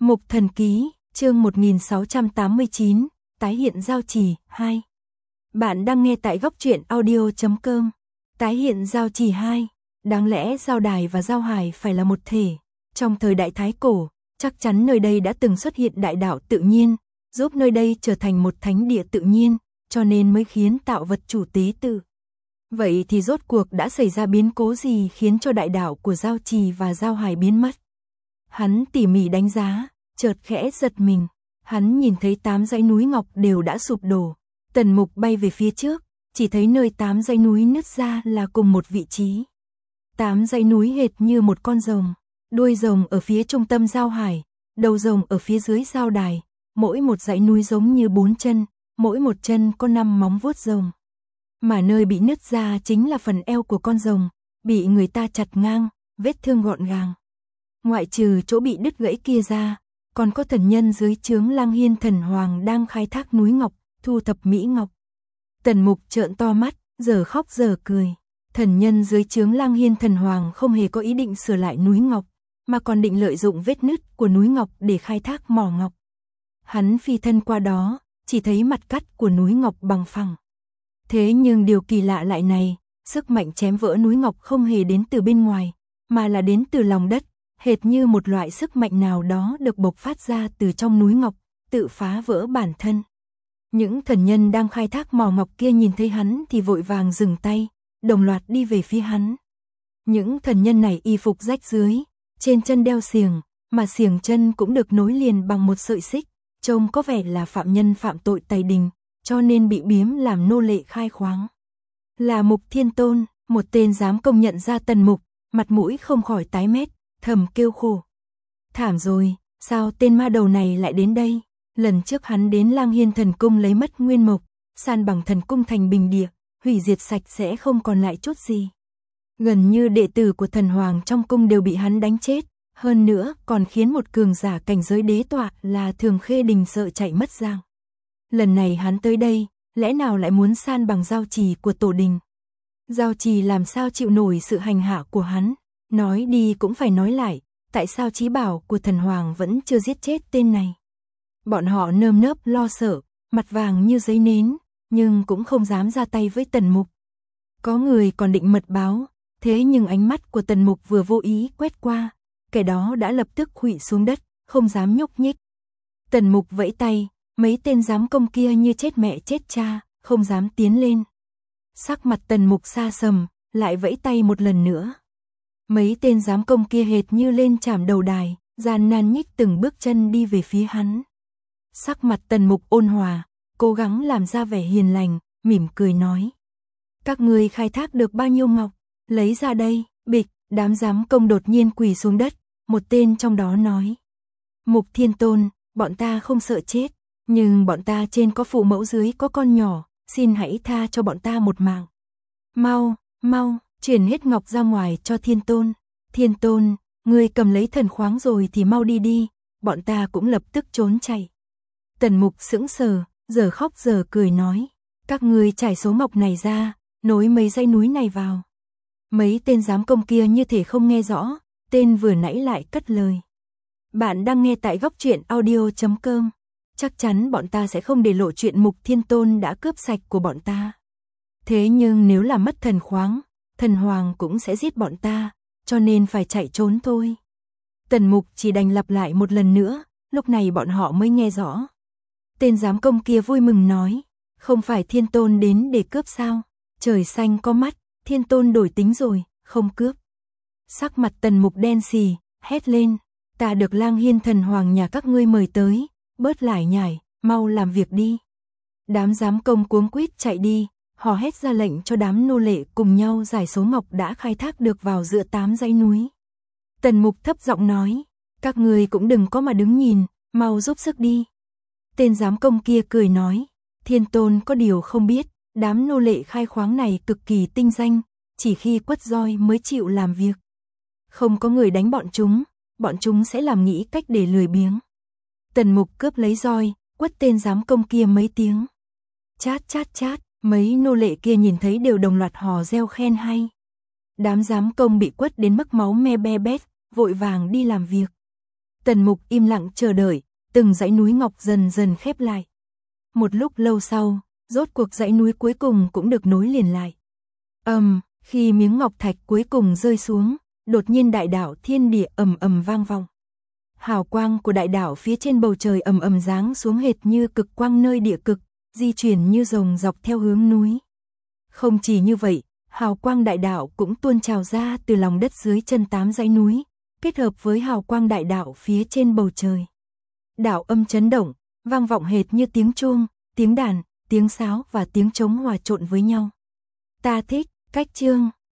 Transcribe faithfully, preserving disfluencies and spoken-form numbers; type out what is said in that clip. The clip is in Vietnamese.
Mục Thần Ký, chương một nghìn sáu trăm tám mươi chín, tái hiện giao trì, hai. Bạn đang nghe tại góc truyện audio chấm com. Tái hiện giao trì hai, đáng lẽ giao đài và giao hải phải là một thể. Trong thời đại Thái Cổ, chắc chắn nơi đây đã từng xuất hiện đại đạo tự nhiên, giúp nơi đây trở thành một thánh địa tự nhiên, cho nên mới khiến tạo vật chủ tế tự. Vậy thì rốt cuộc đã xảy ra biến cố gì khiến cho đại đạo của giao trì và giao hải biến mất? Hắn tỉ mỉ đánh giá, chợt khẽ giật mình. Hắn nhìn thấy tám dãy núi ngọc đều đã sụp đổ. Tần Mục bay về phía trước, chỉ thấy nơi tám dãy núi nứt ra là cùng một vị trí. Tám dãy núi hệt như một con rồng, đuôi rồng ở phía trung tâm giao hải, đầu rồng ở phía dưới giao đài, mỗi một dãy núi giống như bốn chân, mỗi một chân có năm móng vuốt rồng. Mà nơi bị nứt ra chính là phần eo của con rồng, bị người ta chặt ngang, vết thương gọn gàng. Ngoại trừ chỗ bị đứt gãy kia ra, còn có thần nhân dưới trướng Lang Hiên Thần Hoàng đang khai thác núi ngọc, thu thập mỹ ngọc. Tần Mục trợn to mắt, giờ khóc giờ cười. Thần nhân dưới trướng Lang Hiên Thần Hoàng không hề có ý định sửa lại núi ngọc, mà còn định lợi dụng vết nứt của núi ngọc để khai thác mỏ ngọc. Hắn phi thân qua đó, chỉ thấy mặt cắt của núi ngọc bằng phẳng. Thế nhưng điều kỳ lạ lại này, sức mạnh chém vỡ núi ngọc không hề đến từ bên ngoài, mà là đến từ lòng đất, hệt như một loại sức mạnh nào đó được bộc phát ra từ trong núi ngọc, tự phá vỡ bản thân. Những thần nhân đang khai thác mỏ ngọc kia nhìn thấy hắn thì vội vàng dừng tay, đồng loạt đi về phía hắn. Những thần nhân này y phục rách rưới, trên chân đeo xiềng, mà xiềng chân cũng được nối liền bằng một sợi xích, trông có vẻ là phạm nhân phạm tội tày đình, cho nên bị biếm làm nô lệ khai khoáng. Là Mục Thiên Tôn, một tên dám công nhận ra Tần Mục, mặt mũi không khỏi tái mét, thầm kêu khổ. Thảm rồi, sao tên ma đầu này lại đến đây? Lần trước hắn đến Lang Hiên Thần Cung lấy mất nguyên mộc, san bằng thần cung thành bình địa, hủy diệt sạch sẽ không còn lại chút gì. Gần như đệ tử của thần hoàng trong cung đều bị hắn đánh chết, hơn nữa còn khiến một cường giả cảnh giới đế tọa là Thường Khê Đình sợ chạy mất dạng. Lần này hắn tới đây, lẽ nào lại muốn san bằng giao trì của tổ đình? Giao trì làm sao chịu nổi sự hành hạ của hắn? Nói đi cũng phải nói lại, tại sao chí bảo của thần hoàng vẫn chưa giết chết tên này? Bọn họ nơm nớp lo sợ, mặt vàng như giấy nến, nhưng cũng không dám ra tay với Tần Mục. Có người còn định mật báo, thế nhưng ánh mắt của Tần Mục vừa vô ý quét qua, kẻ đó đã lập tức khuỵu xuống đất, không dám nhúc nhích. Tần Mục vẫy tay, mấy tên giám công kia như chết mẹ chết cha, không dám tiến lên. Sắc mặt Tần Mục xa sầm, lại vẫy tay một lần nữa. Mấy tên giám công kia hệt như lên chạm đầu đài, gian nan nhích từng bước chân đi về phía hắn. Sắc mặt Tần Mục ôn hòa, cố gắng làm ra vẻ hiền lành, mỉm cười nói. Các ngươi khai thác được bao nhiêu ngọc, lấy ra đây. Bịch, đám giám công đột nhiên quỳ xuống đất, một tên trong đó nói. Mục Thiên Tôn, bọn ta không sợ chết, nhưng bọn ta trên có phụ mẫu dưới có con nhỏ, xin hãy tha cho bọn ta một mạng. Mau, mau, chuyển hết ngọc ra ngoài cho Thiên Tôn. Thiên Tôn, ngươi cầm lấy thần khoáng rồi thì mau đi đi, bọn ta cũng lập tức trốn chạy. Tần Mục sững sờ, giờ khóc giờ cười nói. Các ngươi trải số ngọc này ra, nối mấy dãy núi này vào. Mấy tên giám công kia như thể không nghe rõ, tên vừa nãy lại cất lời. Bạn đang nghe tại góc truyện audio chấm com. Chắc chắn bọn ta sẽ không để lộ chuyện Mục Thiên Tôn đã cướp sạch của bọn ta. Thế nhưng nếu là mất thần khoáng, thần hoàng cũng sẽ giết bọn ta, cho nên phải chạy trốn thôi. Tần Mục chỉ đành lặp lại một lần nữa, lúc này bọn họ mới nghe rõ. Tên giám công kia vui mừng nói, không phải Thiên Tôn đến để cướp sao? Trời xanh có mắt, Thiên Tôn đổi tính rồi, không cướp. Sắc mặt Tần Mục đen xì, hét lên, ta được Lang Hiên Thần Hoàng nhà các ngươi mời tới, bớt lải nhải, mau làm việc đi. Đám giám công cuống quýt chạy đi, họ hét ra lệnh cho đám nô lệ cùng nhau giải số ngọc đã khai thác được vào giữa tám dãy núi. Tần Mục thấp giọng nói, các ngươi cũng đừng có mà đứng nhìn, mau giúp sức đi. Tên giám công kia cười nói, Thiên Tôn có điều không biết, đám nô lệ khai khoáng này cực kỳ tinh danh, chỉ khi quất roi mới chịu làm việc. Không có người đánh bọn chúng, bọn chúng sẽ làm nghĩ cách để lười biếng. Tần Mục cướp lấy roi, quất tên giám công kia mấy tiếng. Chát chát chát, mấy nô lệ kia nhìn thấy đều đồng loạt hò reo khen hay. Đám giám công bị quất đến mức máu me be bét, vội vàng đi làm việc. Tần Mục im lặng chờ đợi, từng dãy núi ngọc dần dần khép lại. Một lúc lâu sau, rốt cuộc dãy núi cuối cùng cũng được nối liền lại. Ầm, um, khi miếng ngọc thạch cuối cùng rơi xuống, đột nhiên đại đảo thiên địa ầm ầm vang vọng. Hào quang của đại đảo phía trên bầu trời ầm ầm giáng xuống hệt như cực quang nơi địa cực, di chuyển như rồng dọc theo hướng núi. Không chỉ như vậy, hào quang đại đảo cũng tuôn trào ra từ lòng đất dưới chân tám dãy núi, kết hợp với hào quang đại đảo phía trên bầu trời. Đảo âm chấn động, vang vọng hệt như tiếng chuông, tiếng đàn, tiếng sáo và tiếng trống hòa trộn với nhau. Ta thích cách chương